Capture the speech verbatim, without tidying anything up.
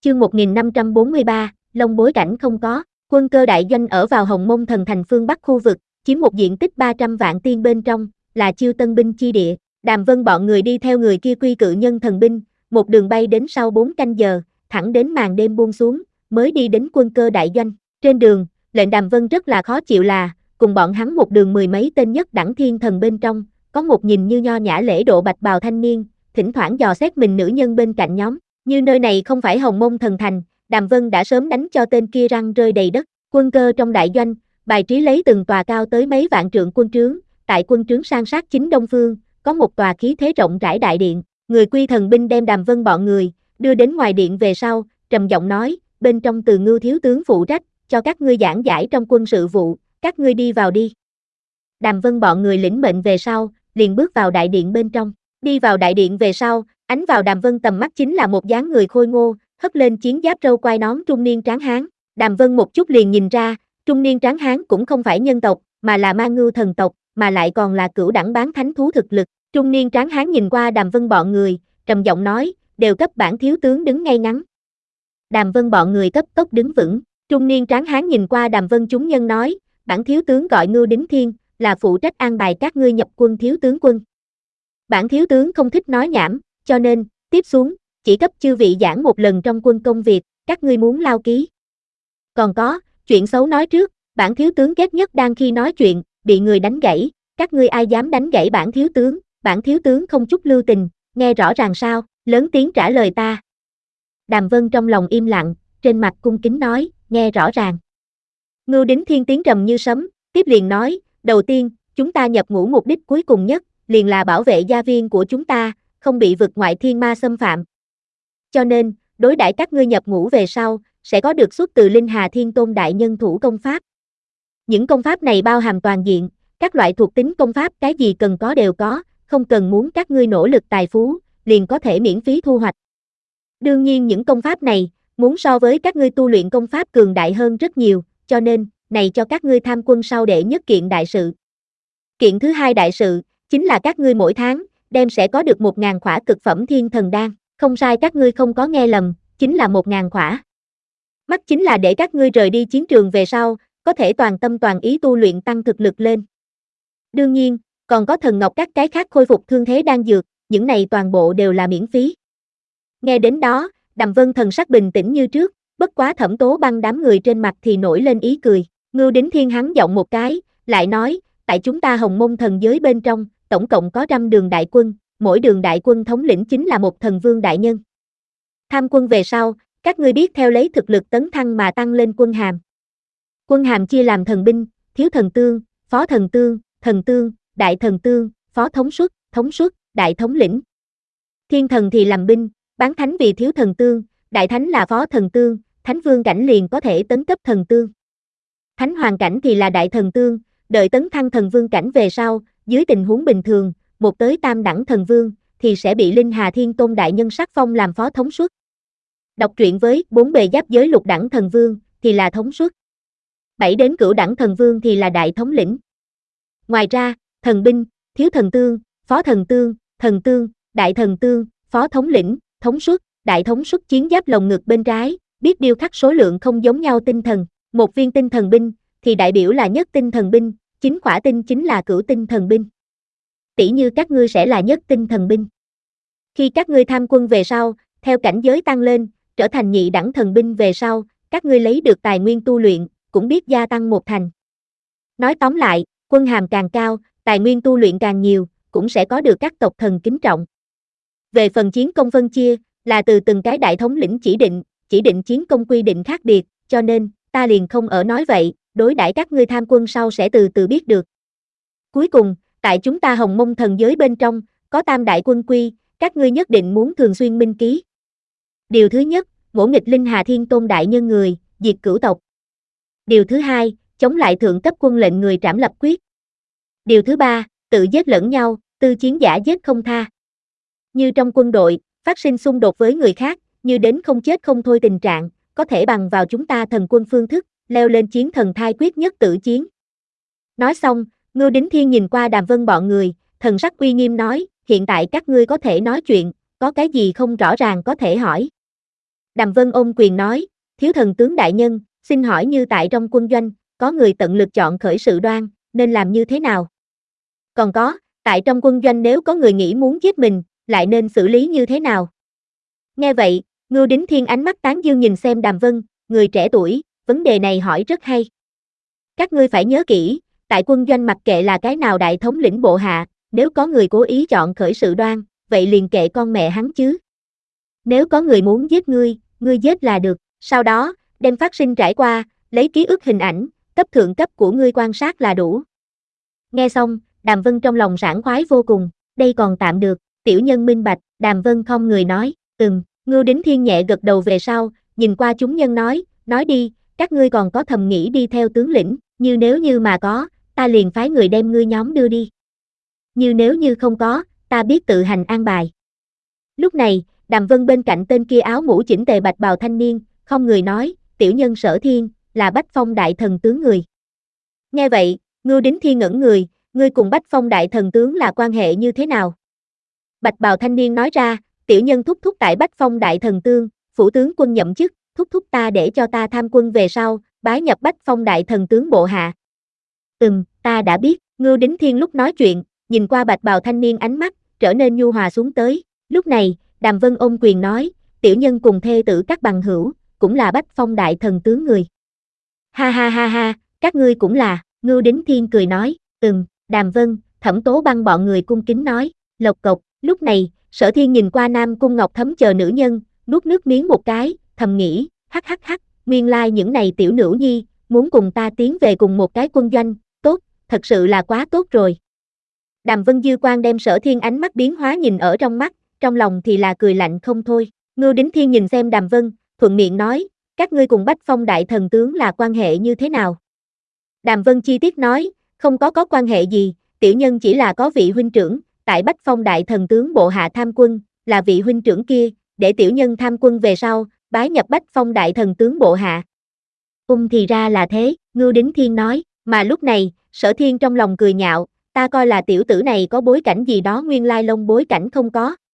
Chương một nghìn năm trăm bốn mươi ba, Long bối cảnh không có. Quân cơ đại doanh ở vào Hồng Mông Thần Thành phương Bắc khu vực, chiếm một diện tích ba trăm vạn tiên bên trong, là chiêu tân binh chi địa. Đàm Vân bọn người đi theo người kia quy cự nhân thần binh, một đường bay đến sau bốn canh giờ, thẳng đến màn đêm buông xuống, mới đi đến quân cơ đại doanh. Trên đường, lệnh Đàm Vân rất là khó chịu là, cùng bọn hắn một đường mười mấy tên nhất đẳng thiên thần bên trong, có một nhìn như nho nhã lễ độ bạch bào thanh niên, thỉnh thoảng dò xét mình nữ nhân bên cạnh nhóm. Như nơi này không phải Hồng Mông Thần Thành, Đàm Vân đã sớm đánh cho tên kia răng rơi đầy đất. Quân cơ trong đại doanh, bài trí lấy từng tòa cao tới mấy vạn trượng quân trướng, tại quân trướng san sát chính đông phương, có một tòa khí thế rộng rãi đại điện. Người quy thần binh đem Đàm Vân bọn người đưa đến ngoài điện về sau, trầm giọng nói, bên trong từ Ngưu thiếu tướng phụ trách, cho các ngươi giảng giải trong quân sự vụ, các ngươi đi vào đi. Đàm Vân bọn người lĩnh mệnh về sau, liền bước vào đại điện bên trong. Đi vào đại điện về sau, ánh vào Đàm Vân tầm mắt chính là một dáng người khôi ngô, hất lên chiến giáp râu quai nón trung niên tráng hán. Đàm Vân một chút liền nhìn ra, trung niên tráng hán cũng không phải nhân tộc, mà là ma ngưu thần tộc, mà lại còn là cửu đẳng bán thánh thú thực lực. Trung niên tráng hán nhìn qua Đàm Vân bọn người, trầm giọng nói, đều cấp bản thiếu tướng đứng ngay ngắn. Đàm Vân bọn người cấp tốc đứng vững. Trung niên tráng hán nhìn qua Đàm Vân chúng nhân nói, bản thiếu tướng gọi Ngưu Đính Thiên, là phụ trách an bài các ngươi nhập quân thiếu tướng quân. Bản thiếu tướng không thích nói nhảm, cho nên, tiếp xuống, chỉ cấp chư vị giảng một lần trong quân công việc, các ngươi muốn lao ký. Còn có, chuyện xấu nói trước, bản thiếu tướng ghét nhất đang khi nói chuyện, bị người đánh gãy, các ngươi ai dám đánh gãy bản thiếu tướng, bản thiếu tướng không chút lưu tình, nghe rõ ràng sao, lớn tiếng trả lời ta. Đàm Vân trong lòng im lặng, trên mặt cung kính nói, nghe rõ ràng. Ngưu Đính Thiên tiếng trầm như sấm, tiếp liền nói, đầu tiên, chúng ta nhập ngũ mục đích cuối cùng nhất, liền là bảo vệ gia viên của chúng ta, không bị vực ngoại thiên ma xâm phạm. Cho nên, đối đãi các ngươi nhập ngũ về sau, sẽ có được xuất từ Linh Hà Thiên Tôn Đại Nhân thủ công pháp. Những công pháp này bao hàm toàn diện, các loại thuộc tính công pháp cái gì cần có đều có, không cần muốn các ngươi nỗ lực tài phú, liền có thể miễn phí thu hoạch. Đương nhiên những công pháp này, muốn so với các ngươi tu luyện công pháp cường đại hơn rất nhiều, cho nên, này cho các ngươi tham quân sau đệ nhất kiện đại sự. Kiện thứ hai đại sự, chính là các ngươi mỗi tháng, đem sẽ có được một ngàn khỏa cực phẩm thiên thần đan, không sai các ngươi không có nghe lầm, chính là một ngàn khỏa. Mắt chính là để các ngươi rời đi chiến trường về sau, có thể toàn tâm toàn ý tu luyện tăng thực lực lên. Đương nhiên, còn có thần ngọc các cái khác khôi phục thương thế đan dược, những này toàn bộ đều là miễn phí. Nghe đến đó, Đàm Vân thần sắc bình tĩnh như trước, bất quá Thẩm Tố Băng đám người trên mặt thì nổi lên ý cười. Ngưu Đính Thiên hắn giọng một cái, lại nói, tại chúng ta Hồng Mông thần giới bên trong, tổng cộng có trăm đường đại quân, mỗi đường đại quân thống lĩnh chính là một thần vương đại nhân. Tham quân về sau, các ngươi biết theo lấy thực lực tấn thăng mà tăng lên quân hàm. Quân hàm chia làm thần binh, thiếu thần tương, phó thần tương, thần tương, đại thần tương, phó thống suất, thống suất, đại thống lĩnh. Thiên thần thì làm binh, bán thánh vì thiếu thần tương, đại thánh là phó thần tương, thánh vương cảnh liền có thể tấn cấp thần tương. Thánh hoàng cảnh thì là đại thần tương, đợi tấn thăng thần vương cảnh về sau, dưới tình huống bình thường, một tới tam đẳng thần vương, thì sẽ bị Linh Hà Thiên Tôn Đại Nhân sắc phong làm phó thống suất. Đọc truyện với bốn bề giáp giới lục đẳng thần vương, thì là thống suất. Bảy đến cửu đẳng thần vương thì là đại thống lĩnh. Ngoài ra, thần binh, thiếu thần tương, phó thần tương, thần tương, đại thần tương, phó thống lĩnh, thống suất, đại thống suất chiến giáp lồng ngực bên trái, biết điêu khắc số lượng không giống nhau tinh thần. Một viên tinh thần binh, thì đại biểu là nhất tinh thần binh, chính khỏa tinh chính là cửu tinh thần binh. Tỷ như các ngươi sẽ là nhất tinh thần binh. Khi các ngươi tham quân về sau, theo cảnh giới tăng lên, trở thành nhị đẳng thần binh về sau, các ngươi lấy được tài nguyên tu luyện, cũng biết gia tăng một thành. Nói tóm lại, quân hàm càng cao, tài nguyên tu luyện càng nhiều, cũng sẽ có được các tộc thần kính trọng. Về phần chiến công phân chia, là từ từng cái đại thống lĩnh chỉ định, chỉ định chiến công quy định khác biệt, cho nên, ta liền không ở nói vậy, đối đãi các ngươi tham quân sau sẽ từ từ biết được. Cuối cùng, tại chúng ta Hồng Mông thần giới bên trong, có tam đại quân quy, các ngươi nhất định muốn thường xuyên minh ký. Điều thứ nhất, ngỗ nghịch Linh Hà Thiên Tôn Đại Nhân người, diệt cửu tộc. Điều thứ hai, chống lại thượng cấp quân lệnh người trảm lập quyết. Điều thứ ba, tự giết lẫn nhau, tư chiến giả giết không tha. Như trong quân đội, phát sinh xung đột với người khác, như đến không chết không thôi tình trạng, có thể bằng vào chúng ta thần quân phương thức, leo lên chiến thần thai quyết nhất tử chiến. Nói xong, Ngưu Đính Thiên nhìn qua Đàm Vân bọn người, thần sắc uy nghiêm nói, hiện tại các ngươi có thể nói chuyện, có cái gì không rõ ràng có thể hỏi. Đàm Vân ôm quyền nói, thiếu thần tướng đại nhân, xin hỏi như tại trong quân doanh, có người tận lực chọn khởi sự đoan, nên làm như thế nào? Còn có, tại trong quân doanh nếu có người nghĩ muốn giết mình, lại nên xử lý như thế nào? Nghe vậy, Ngưu Đính Thiên ánh mắt tán dương nhìn xem Đàm Vân, người trẻ tuổi, vấn đề này hỏi rất hay. Các ngươi phải nhớ kỹ, tại quân doanh mặc kệ là cái nào đại thống lĩnh bộ hạ, nếu có người cố ý chọn khởi sự đoan, vậy liền kệ con mẹ hắn chứ. Nếu có người muốn giết ngươi, ngươi giết là được, sau đó, đem phát sinh trải qua, lấy ký ức hình ảnh, cấp thượng cấp của ngươi quan sát là đủ. Nghe xong, Đàm Vân trong lòng sảng khoái vô cùng, đây còn tạm được, tiểu nhân minh bạch, Đàm Vân không người nói, ừm, Ngưu Đính Thiên nhẹ gật đầu về sau, nhìn qua chúng nhân nói, nói đi, các ngươi còn có thầm nghĩ đi theo tướng lĩnh, như nếu như mà có, ta liền phái người đem ngươi nhóm đưa đi. Như nếu như không có, ta biết tự hành an bài. Lúc này, Đàm Vân bên cạnh tên kia áo mũ chỉnh tề bạch bào thanh niên, không người nói, tiểu nhân Sở Thiên, là Bách Phong đại thần tướng người. Nghe vậy, Ngưu Đính Thiên ngẩn người, ngươi cùng Bách Phong đại thần tướng là quan hệ như thế nào? Bạch bào thanh niên nói ra, tiểu nhân thúc thúc tại Bách Phong đại thần tướng, phủ tướng quân nhậm chức, thúc thúc ta để cho ta tham quân về sau, bái nhập Bách Phong đại thần tướng bộ hạ. Ừm, ta đã biết, Ngưu Đính Thiên lúc nói chuyện, nhìn qua bạch bào thanh niên ánh mắt, trở nên nhu hòa xuống tới. Lúc này, Đàm Vân ôm quyền nói, tiểu nhân cùng thê tử các bằng hữu, cũng là Bách Phong đại thần tướng người. Ha ha ha ha, các ngươi cũng là, Ngưu Đính Thiên cười nói, ừm, Đàm Vân, Thẩm Tố Băng bọn người cung kính nói, lộc cộc, lúc này, Sở Thiên nhìn qua Nam Cung Ngọc Thấm chờ nữ nhân, nuốt nước miếng một cái, thầm nghĩ, hắc hắc hắc, nguyên lai những này tiểu nữ nhi, muốn cùng ta tiến về cùng một cái quân doanh, tốt, thật sự là quá tốt rồi. Đàm Vân dư quan đem Sở Thiên ánh mắt biến hóa nhìn ở trong mắt, trong lòng thì là cười lạnh không thôi. Ngưu Đính Thiên nhìn xem Đàm Vân, thuận miệng nói, các ngươi cùng Bách Phong đại thần tướng là quan hệ như thế nào? Đàm Vân chi tiết nói, không có có quan hệ gì, tiểu nhân chỉ là có vị huynh trưởng, tại Bách Phong đại thần tướng bộ hạ tham quân, là vị huynh trưởng kia, để tiểu nhân tham quân về sau, bái nhập Bách Phong đại thần tướng bộ hạ. Ung thì ra là thế, Ngưu Đính Thiên nói, mà lúc này, Sở Thiên trong lòng cười nhạo, ta coi là tiểu tử này có bối cảnh gì đó nguyên lai lông bối cảnh không có,